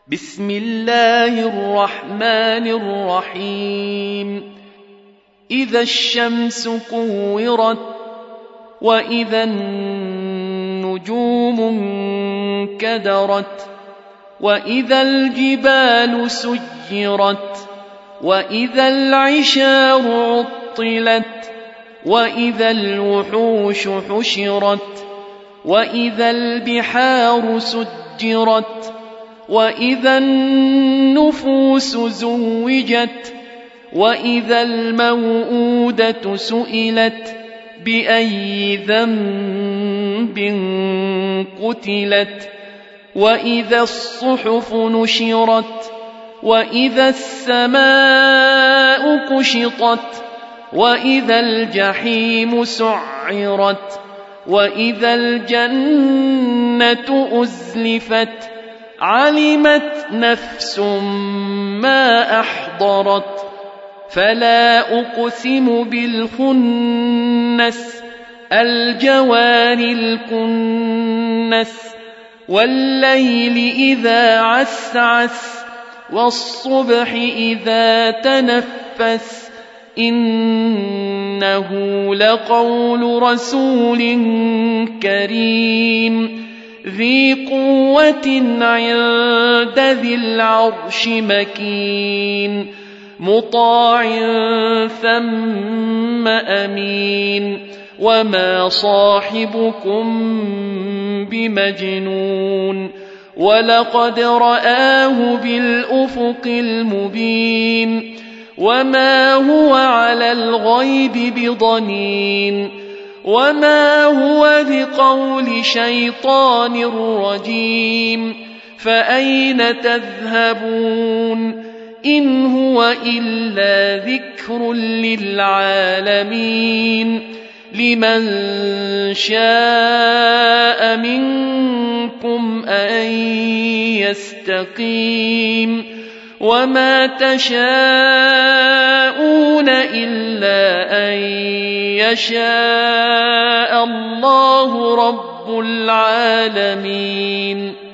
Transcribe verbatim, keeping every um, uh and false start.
بسم الله الرحمن الرحيم إذا الشمس كورت وإذا النجوم انكدرت وإذا الجبال سيرت وإذا العشار عطلت وإذا الوحوش حشرت وإذا البحار سجرت وإذا النفوس زوجت وإذا الموءودة سئلت بأي ذنب قتلت وإذا الصحف نشرت وإذا السماء كشطت وإذا الجحيم سعرت وإذا الجنة أزلفت علمت نفس ما أحضرت فلا أقسم بالخنس الجوار الكنس والليل إذا عسعس والصبح إذا تنفس إنه لقول رسول كريم ذي قوة عند ذي العرش مكين مطاع ثم أمين وما صاحبكم بمجنون ولقد رآه بالأفق المبين وما هو على الغيب بضنين وما هو بقول شيطان رجيم فأين تذهبون إن هو إلا ذكر للعالمين لمن شاء منكم أن يستقيم وما تشاءون إلا أن يشاء الله رب العالمين.